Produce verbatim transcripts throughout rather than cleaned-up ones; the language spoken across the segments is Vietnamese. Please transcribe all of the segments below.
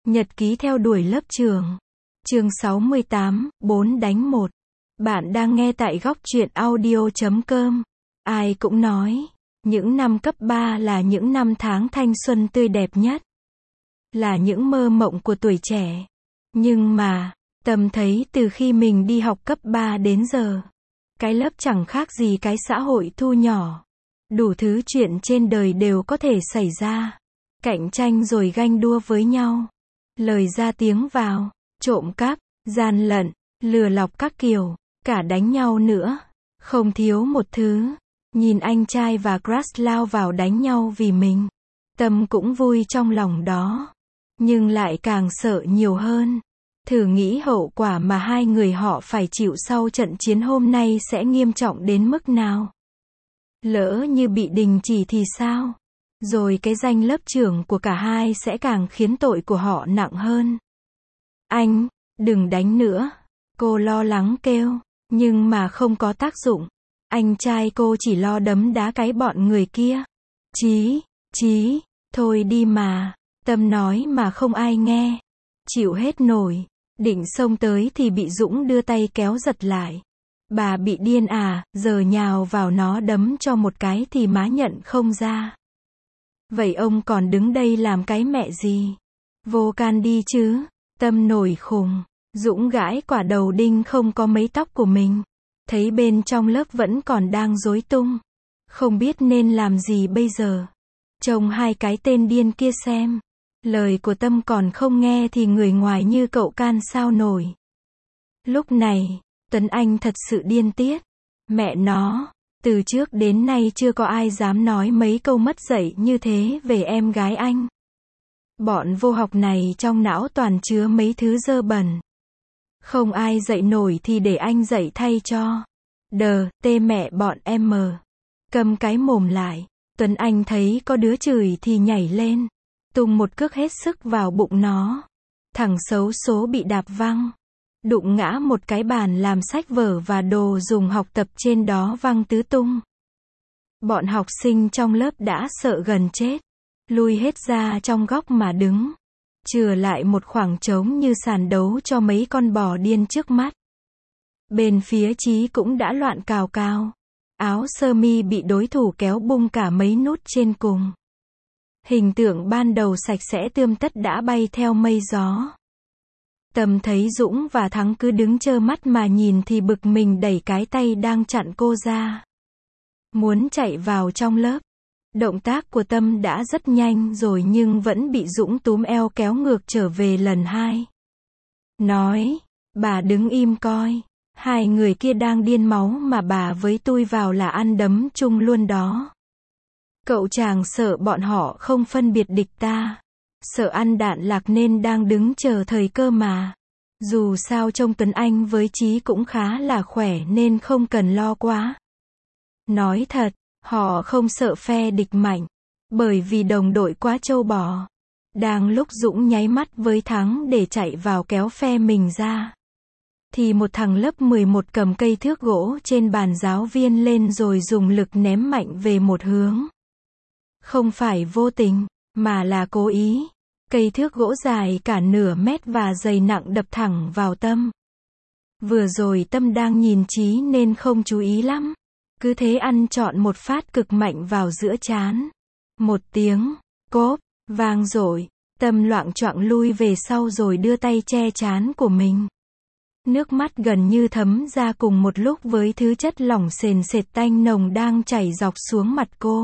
Nhật ký theo đuổi lớp trưởng. Chương sáu mươi tám, bốn đánh một. Bạn đang nghe tại góc truyện audio chấm com. Ai cũng nói, những năm cấp ba là những năm tháng thanh xuân tươi đẹp nhất. Là những mơ mộng của tuổi trẻ. Nhưng mà, Tâm thấy từ khi mình đi học cấp ba đến giờ, cái lớp chẳng khác gì cái xã hội thu nhỏ. Đủ thứ chuyện trên đời đều có thể xảy ra. Cạnh tranh rồi ganh đua với nhau. Lời ra tiếng vào, trộm cắp, gian lận, lừa lọc các kiểu, cả đánh nhau nữa. Không thiếu một thứ. Nhìn anh trai và crush lao vào đánh nhau vì mình. Tâm cũng vui trong lòng đó. Nhưng lại càng sợ nhiều hơn. Thử nghĩ hậu quả mà hai người họ phải chịu sau trận chiến hôm nay sẽ nghiêm trọng đến mức nào. Lỡ như bị đình chỉ thì sao? Rồi cái danh lớp trưởng của cả hai sẽ càng khiến tội của họ nặng hơn. Anh, đừng đánh nữa. Cô lo lắng kêu, nhưng mà không có tác dụng. Anh trai cô chỉ lo đấm đá cái bọn người kia. Chí, chí, thôi đi mà. Tâm nói mà không ai nghe. Chịu hết nổi. Định xông tới thì bị Dũng đưa tay kéo giật lại. Bà bị điên à, giờ nhào vào nó đấm cho một cái thì má nhận không ra. Vậy ông còn đứng đây làm cái mẹ gì? Vô can đi chứ. Tâm nổi khùng. Dũng gãi quả đầu đinh không có mấy tóc của mình. Thấy bên trong lớp vẫn còn đang rối tung. Không biết nên làm gì bây giờ. Trông hai cái tên điên kia xem. Lời của Tâm còn không nghe thì người ngoài như cậu can sao nổi. Lúc này, Tuấn Anh thật sự điên tiết. Mẹ nó, từ trước đến nay chưa có ai dám nói mấy câu mất dạy như thế về em gái anh. Bọn vô học này trong não toàn chứa mấy thứ dơ bẩn. Không ai dạy nổi thì để anh dạy thay cho. Đờ, tê mẹ bọn em mờ. Cầm cái mồm lại. Tuấn Anh thấy có đứa chửi thì nhảy lên. Tung một cước hết sức vào bụng nó. Thằng xấu số bị đạp văng. Đụng ngã một cái bàn làm sách vở và đồ dùng học tập trên đó văng tứ tung. Bọn học sinh trong lớp đã sợ gần chết. Lui hết ra trong góc mà đứng. Chừa lại một khoảng trống như sàn đấu cho mấy con bò điên trước mắt. Bên phía Chí cũng đã loạn cào cào. Áo sơ mi bị đối thủ kéo bung cả mấy nút trên cùng. Hình tượng ban đầu sạch sẽ tươm tất đã bay theo mây gió. Tâm thấy Dũng và Thắng cứ đứng trơ mắt mà nhìn thì bực mình đẩy cái tay đang chặn cô ra. Muốn chạy vào trong lớp. Động tác của Tâm đã rất nhanh rồi nhưng vẫn bị Dũng túm eo kéo ngược trở về lần hai. Nói, bà đứng im coi. Hai người kia đang điên máu mà bà với tui vào là ăn đấm chung luôn đó. Cậu chàng sợ bọn họ không phân biệt địch ta. Sợ ăn đạn lạc nên đang đứng chờ thời cơ mà. Dù sao trông Tuấn Anh với Chí cũng khá là khỏe nên không cần lo quá. Nói thật, họ không sợ phe địch mạnh. Bởi vì đồng đội quá trâu bò. Đang lúc Dũng nháy mắt với Thắng để chạy vào kéo phe mình ra. Thì một thằng lớp mười một cầm cây thước gỗ trên bàn giáo viên lên rồi dùng lực ném mạnh về một hướng. Không phải vô tình, mà là cố ý. Cây thước gỗ dài cả nửa mét và dày nặng đập thẳng vào Tâm. Vừa rồi Tâm đang nhìn Chí nên không chú ý lắm. Cứ thế ăn trọn một phát cực mạnh vào giữa trán. Một tiếng, cốp, vang dội. Tâm loạng choạng lui về sau rồi đưa tay che trán của mình. Nước mắt gần như thấm ra cùng một lúc với thứ chất lỏng sền sệt tanh nồng đang chảy dọc xuống mặt cô.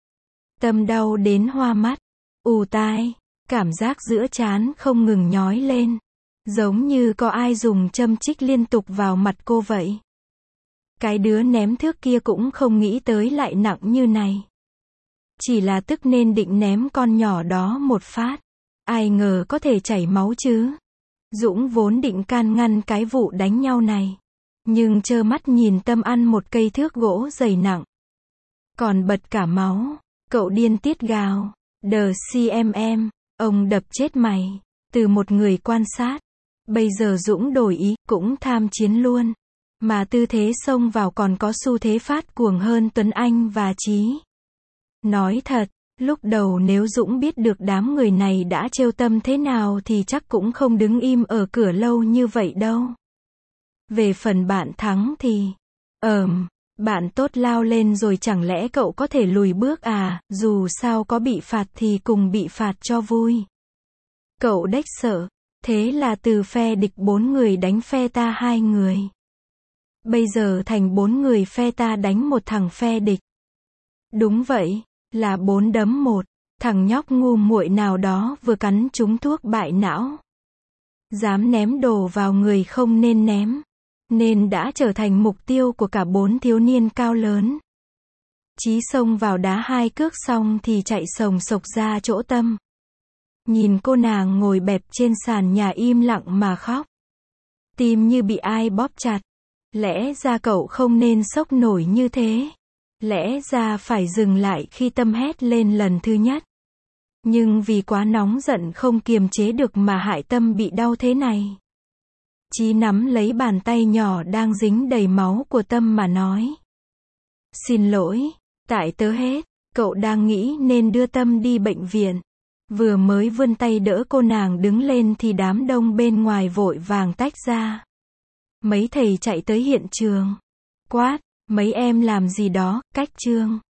Tâm đau đến hoa mắt, ù tai, cảm giác giữa trán không ngừng nhói lên. Giống như có ai dùng châm chích liên tục vào mặt cô vậy. Cái đứa ném thước kia cũng không nghĩ tới lại nặng như này. Chỉ là tức nên định ném con nhỏ đó một phát. Ai ngờ có thể chảy máu chứ. Dũng vốn định can ngăn cái vụ đánh nhau này. Nhưng trơ mắt nhìn Tâm ăn một cây thước gỗ dày nặng. Còn bật cả máu. Cậu điên tiết gào. Đờ xê em em, ông đập chết mày. Từ một người quan sát. Bây giờ Dũng đổi ý, cũng tham chiến luôn. Mà tư thế xông vào còn có xu thế phát cuồng hơn Tuấn Anh và Chí. Nói thật, Lúc đầu nếu Dũng biết được đám người này đã trêu tâm thế nào thì chắc cũng không đứng im ở cửa lâu như vậy đâu. Về phần bạn Thắng thì, ờm, bạn tốt lao lên rồi chẳng lẽ cậu có thể lùi bước à, dù sao có bị phạt thì cùng bị phạt cho vui. Cậu đếch sợ, thế là từ phe địch bốn người đánh phe ta hai người. Bây giờ thành bốn người phe ta đánh một thằng phe địch. Đúng vậy, là bốn đấm một, thằng nhóc ngu muội nào đó vừa cắn trúng thuốc bại não. Dám ném đồ vào người không nên ném, nên đã trở thành mục tiêu của cả bốn thiếu niên cao lớn. Chí xông vào đá hai cước xong thì chạy sồng sộc ra chỗ Tâm. Nhìn cô nàng ngồi bẹp trên sàn nhà im lặng mà khóc. Tim như bị ai bóp chặt. Lẽ ra cậu không nên sốc nổi như thế. Lẽ ra phải dừng lại khi Tâm hét lên lần thứ nhất. Nhưng vì quá nóng giận không kiềm chế được mà hại Tâm bị đau thế này. Chí nắm lấy bàn tay nhỏ đang dính đầy máu của Tâm mà nói. Xin lỗi, tại tớ hết. Cậu đang nghĩ nên đưa Tâm đi bệnh viện. Vừa mới vươn tay đỡ cô nàng đứng lên thì đám đông bên ngoài vội vàng tách ra. Mấy thầy chạy tới hiện trường. Quát, mấy em làm gì đó, cách chương.